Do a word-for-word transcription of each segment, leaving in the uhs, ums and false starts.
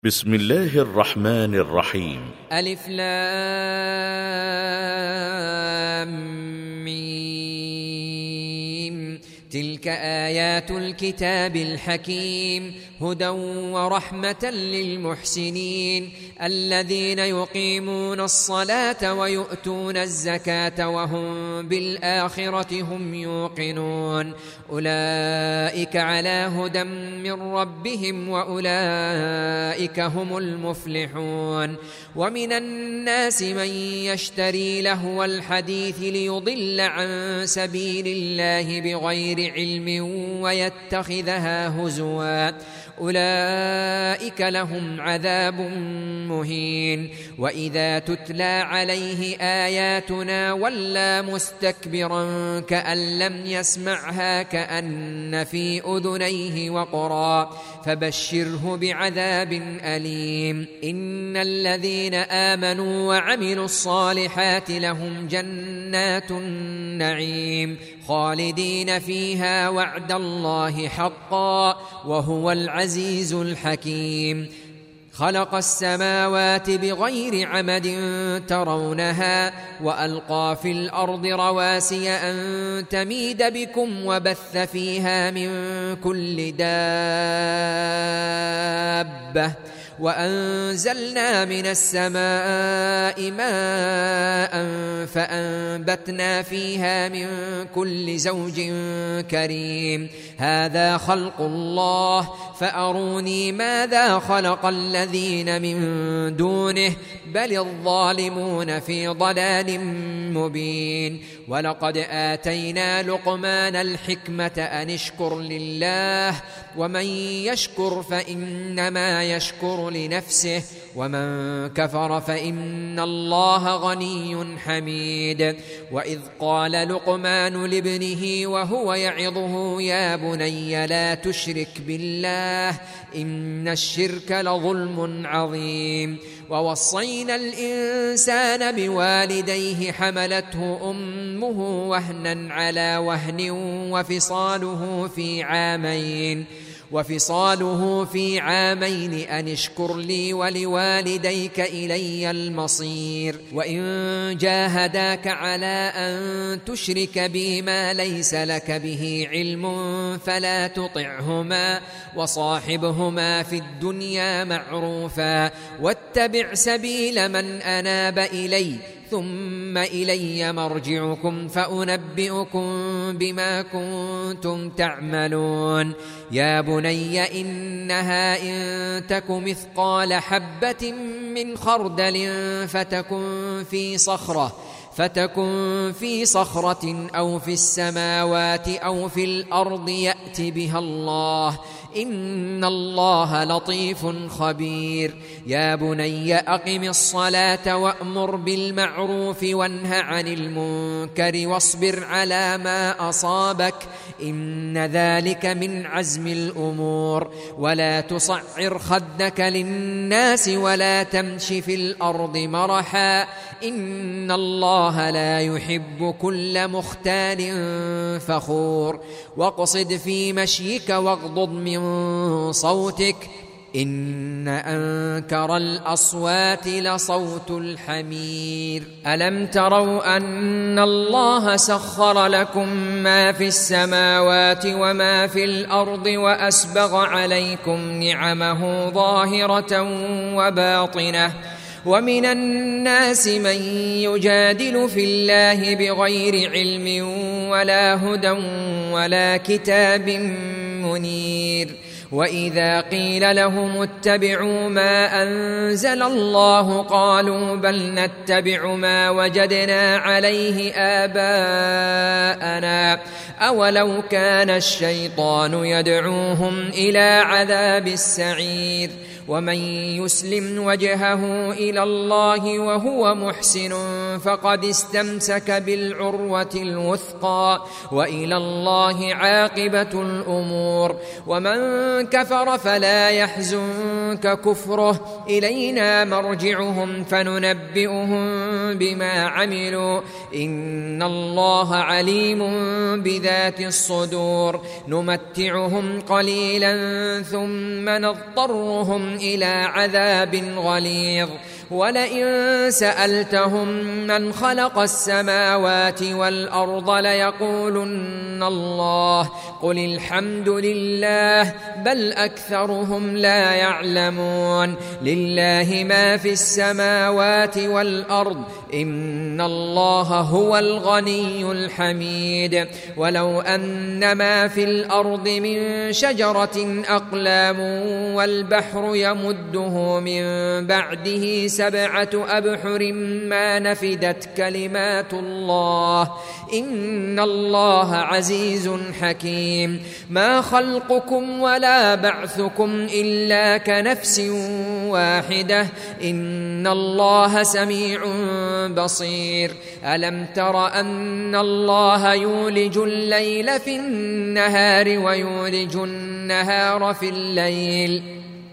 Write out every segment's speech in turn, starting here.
بسم الله الرحمن الرحيم. ألف لام ميم. تلك آيات الكتاب الحكيم هدى ورحمة للمحسنين الذين يقيمون الصلاة ويؤتون الزكاة وهم بالآخرة هم يوقنون أولئك على هدى من ربهم وأولئك هم المفلحون. ومن الناس من يشتري لهو الحديث ليضل عن سبيل الله بغير علم ويتخذها هزوا أولئك لهم عذاب مهين. وإذا تتلى عليه آياتنا ولى مستكبرا كأن لم يسمعها كأن في أذنيه وقرا فبشره بعذاب أليم. إن الذين آمنوا وعملوا الصالحات لهم جنات النعيم خالدين فيها وعد الله حقا وهو العزيز الحكيم. خلق السماوات بغير عمد ترونها وألقى في الأرض رواسي أن تميد بكم وبث فيها من كل دابة وأنزلنا من السماء ماء فأنبتنا فيها من كل زوج كريم. هذا خلق الله فأروني ماذا خلق الذين من دونه بل الظالمون في ضلال مبين. ولقد آتينا لقمان الحكمة أن اشكر لله ومن يشكر فإنما يشكر لنفسه ومن كفر فإن الله غني حميد. وإذ قال لقمان لابنه وهو يعظه يا بني لا تشرك بالله إن الشرك لظلم عظيم. ووصينا الإنسان بوالديه حملته أمه وهنا على وهن وفصاله في عامين وفصاله في عامين أن اشكر لي ولوالديك إلي المصير. وإن جاهداك على أن تشرك بي ما ليس لك به علم فلا تطعهما وصاحبهما في الدنيا معروفا واتبع سبيل من أناب إلي ثم إلي مرجعكم فأنبئكم بما كنتم تعملون. يا بني إنها إن تك مثقال حبة من خردل فتكن في صخرة فتكن في صخرة أو في السماوات أو في الأرض يأت بها الله إن الله لطيف خبير. يا بني أقم الصلاة وأمر بالمعروف وانه عن المنكر واصبر على ما أصابك إن ذلك من عزم الأمور. ولا تصعر خدك للناس ولا تمش في الأرض مرحا إن الله لا يحب كل مختال فخور. واقصد في مشيك واغضض من صوتك إن أنكر الأصوات لصوت الحمير. ألم تروا أن الله سخر لكم ما في السماوات وما في الأرض وأسبغ عليكم نعمه ظاهرة وباطنة ومن الناس من يجادل في الله بغير علم ولا هدى ولا كتاب منير. وإذا قيل لهم اتبعوا ما أنزل الله قالوا بل نتبع ما وجدنا عليه آباءنا أولو كان الشيطان يدعوهم إلى عذاب السعير. ومن يسلم وجهه إلى الله وهو محسن فقد استمسك بالعروة الوثقى وإلى الله عاقبة الأمور. ومن كفر فلا يحزنك ككفره إلينا مرجعهم فننبئهم بما عملوا إن الله عليم بذات الصدور نمتعهم قليلا ثم نضطرهم إلى عذاب غليظ ولئن سألتهم من خلق السماوات والأرض ليقولن الله قل الحمد لله بل أكثرهم لا يعلمون لله ما في السماوات والأرض إن الله هو الغني الحميد ولو أن ما في الأرض من شجرة أقلام والبحر يمده من بعده سبعة أبحر ما نفدت كلمات الله إن الله عزيز حكيم ما خلقكم ولا بعثكم إلا كنفس واحدة إن الله سميع بصير ألم تر أن الله يولج الليل في النهار ويولج النهار في الليل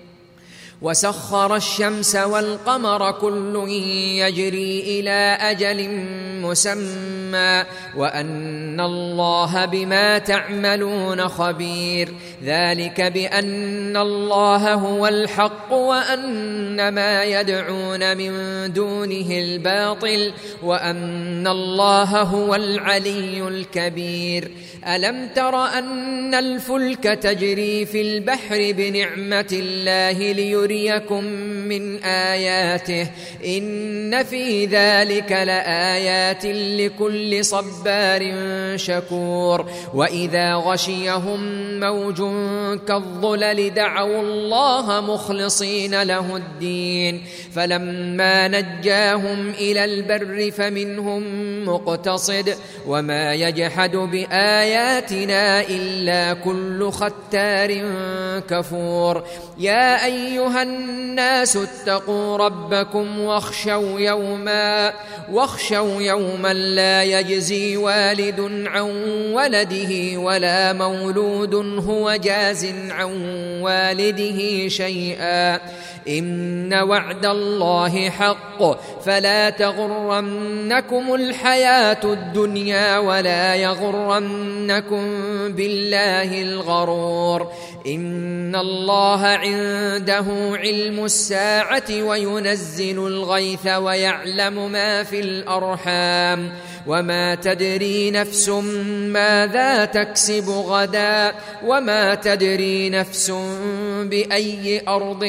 وسخر الشمس والقمر كل يجري إلى أجل مسمى وأن الله بما تعملون خبير ذلك بأن الله هو الحق وأن ما يدعون من دونه الباطل وأن الله هو العلي الكبير ألم تر أن الفلك تجري في البحر بنعمة الله ليريكم من آياته إن في ذلك لآيات لكل صبار شكور وإذا غشيهم موج كالظلل دعوا الله مخلصين له الدين فلما نجاهم إلى البر فمنهم مقتصد وما يجحد بآياتنا إلا كل ختار كفور يا أيها الناس اتقوا ربكم واخشوا يوما واخشوا يوما لا يجزي والد عن ولده ولا مولود هو جاز عن والده شيئا إن وعد الله حق فلا تغرنكم الحياة الدنيا ولا يغرنكم بالله الغرور إن الله عنده علم الساعة وينزل الغيث ويعلم ما في الأرحام وما تدري نفس ماذا تكسب غدا وما تدري نفس بأي أرض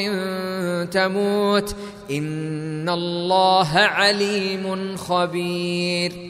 تموت إن الله عليم خبير